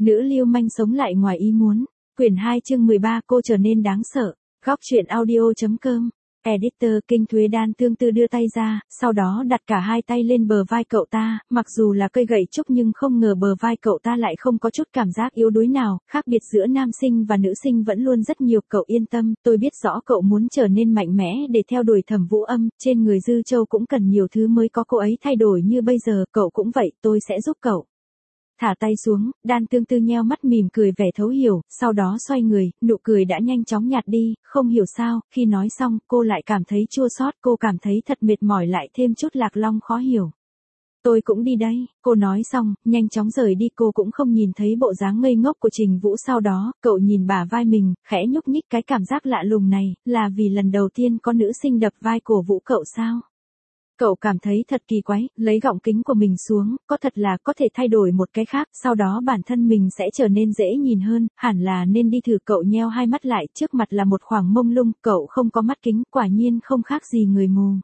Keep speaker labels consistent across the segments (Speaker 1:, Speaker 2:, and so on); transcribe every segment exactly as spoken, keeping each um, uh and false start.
Speaker 1: Nữ lưu manh sống lại ngoài ý muốn. Quyển hai chương mười ba cô trở nên đáng sợ. Góc truyện audio.com. Editor Kinh Thuế Đan tương tư đưa tay ra, sau đó đặt cả hai tay lên bờ vai cậu ta, mặc dù là cây gậy trúc nhưng không ngờ bờ vai cậu ta lại không có chút cảm giác yếu đuối nào, khác biệt giữa nam sinh và nữ sinh vẫn luôn rất nhiều. Cậu yên tâm, tôi biết rõ cậu muốn trở nên mạnh mẽ để theo đuổi Thẩm Vũ Âm, trên người Dư Châu cũng cần nhiều thứ mới có cô ấy thay đổi như bây giờ, cậu cũng vậy, tôi sẽ giúp cậu. Thả tay xuống, Đan tương tư nheo mắt mỉm cười vẻ thấu hiểu, sau đó xoay người, nụ cười đã nhanh chóng nhạt đi, không hiểu sao, khi nói xong, cô lại cảm thấy chua xót, cô cảm thấy thật mệt mỏi lại thêm chút lạc long khó hiểu. Tôi cũng đi đây, cô nói xong, nhanh chóng rời đi, cô cũng không nhìn thấy bộ dáng ngây ngốc của Trình Vũ sau đó, cậu nhìn bả vai mình, khẽ nhúc nhích cái cảm giác lạ lùng này, là vì lần đầu tiên có nữ sinh đập vai cổ vũ cậu sao? Cậu cảm thấy thật kỳ quái, lấy gọng kính của mình xuống, có thật là có thể thay đổi một cái khác, sau đó bản thân mình sẽ trở nên dễ nhìn hơn, hẳn là nên đi thử. Cậu nheo hai mắt lại, trước mặt là một khoảng mông lung, cậu không có mắt kính, quả nhiên không khác gì người mù.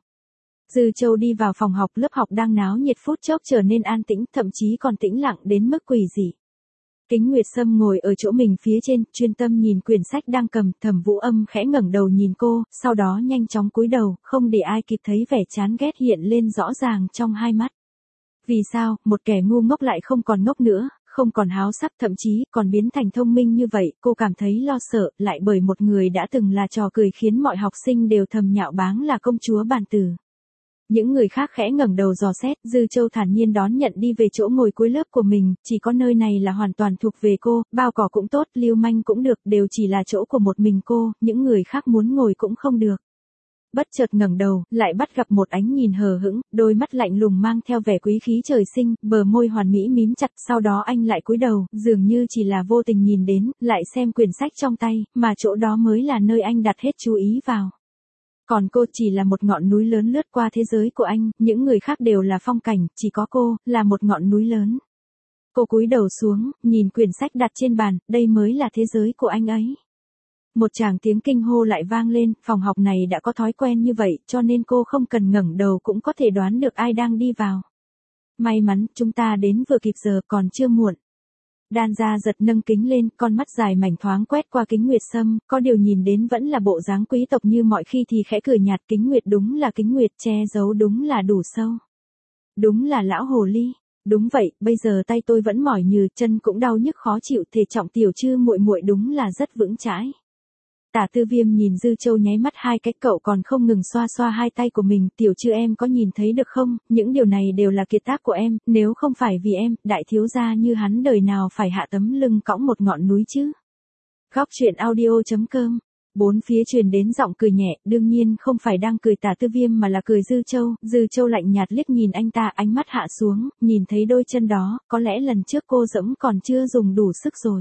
Speaker 1: Dư Châu đi vào phòng học, lớp học đang náo nhiệt phút chốc trở nên an tĩnh, thậm chí còn tĩnh lặng đến mức quỷ dị. Kính Nguyệt Sâm ngồi ở chỗ mình phía trên, chuyên tâm nhìn quyển sách đang cầm. Thẩm Vũ Âm khẽ ngẩng đầu nhìn cô, sau đó nhanh chóng cúi đầu, không để ai kịp thấy vẻ chán ghét hiện lên rõ ràng trong hai mắt. Vì sao, một kẻ ngu ngốc lại không còn ngốc nữa, không còn háo sắc, thậm chí còn biến thành thông minh như vậy, cô cảm thấy lo sợ, lại bởi một người đã từng là trò cười khiến mọi học sinh đều thầm nhạo báng là công chúa bàn tử. Những người khác khẽ ngẩng đầu dò xét, Dư Châu thản nhiên đón nhận đi về chỗ ngồi cuối lớp của mình, chỉ có nơi này là hoàn toàn thuộc về cô, bao cỏ cũng tốt, lưu manh cũng được, đều chỉ là chỗ của một mình cô, những người khác muốn ngồi cũng không được. Bất chợt ngẩng đầu, lại bắt gặp một ánh nhìn hờ hững, đôi mắt lạnh lùng mang theo vẻ quý khí trời sinh, bờ môi hoàn mỹ mím chặt, sau đó anh lại cúi đầu, dường như chỉ là vô tình nhìn đến, lại xem quyển sách trong tay, mà chỗ đó mới là nơi anh đặt hết chú ý vào. Còn cô chỉ là một ngọn núi lớn lướt qua thế giới của anh, những người khác đều là phong cảnh, chỉ có cô, là một ngọn núi lớn. Cô cúi đầu xuống, nhìn quyển sách đặt trên bàn, đây mới là thế giới của anh ấy. Một tràng tiếng kinh hô lại vang lên, phòng học này đã có thói quen như vậy, cho nên cô không cần ngẩng đầu cũng có thể đoán được ai đang đi vào. May mắn, chúng ta đến vừa kịp giờ, còn chưa muộn. Đan Gia giật nâng kính lên, con mắt dài mảnh thoáng quét qua Kính Nguyệt Sâm, có điều nhìn đến vẫn là bộ dáng quý tộc như mọi khi thì khẽ cười nhạt. Kính Nguyệt đúng là Kính Nguyệt, che giấu đúng là đủ sâu. Đúng là lão hồ ly. Đúng vậy, bây giờ tay tôi vẫn mỏi nhừ, chân cũng đau nhức khó chịu, thể trọng Tiểu Trư muội muội đúng là rất vững chãi. Tả Tư Viêm nhìn Dư Châu nháy mắt hai cái, cậu còn không ngừng xoa xoa hai tay của mình. Tiểu Trư em có nhìn thấy được không, những điều này đều là kiệt tác của em, nếu không phải vì em, đại thiếu gia như hắn đời nào phải hạ tấm lưng cõng một ngọn núi chứ. Góc truyện audio.com. Bốn phía truyền đến giọng cười nhẹ, đương nhiên không phải đang cười Tả Tư Viêm mà là cười Dư Châu. Dư Châu lạnh nhạt liếc nhìn anh ta, ánh mắt hạ xuống, nhìn thấy đôi chân đó, có lẽ lần trước cô dẫm còn chưa dùng đủ sức rồi.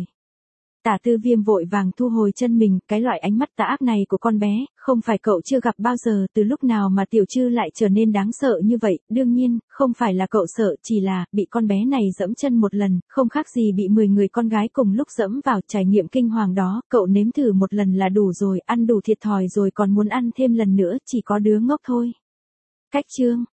Speaker 1: Tả Tư Viêm vội vàng thu hồi chân mình, cái loại ánh mắt tà ác này của con bé, không phải cậu chưa gặp bao giờ, từ lúc nào mà Tiểu Trư lại trở nên đáng sợ như vậy, đương nhiên, không phải là cậu sợ, chỉ là, bị con bé này dẫm chân một lần, không khác gì bị mười người con gái cùng lúc dẫm vào. Trải nghiệm kinh hoàng đó, cậu nếm thử một lần là đủ rồi, ăn đủ thiệt thòi rồi còn muốn ăn thêm lần nữa, chỉ có đứa ngốc thôi. Cách chương.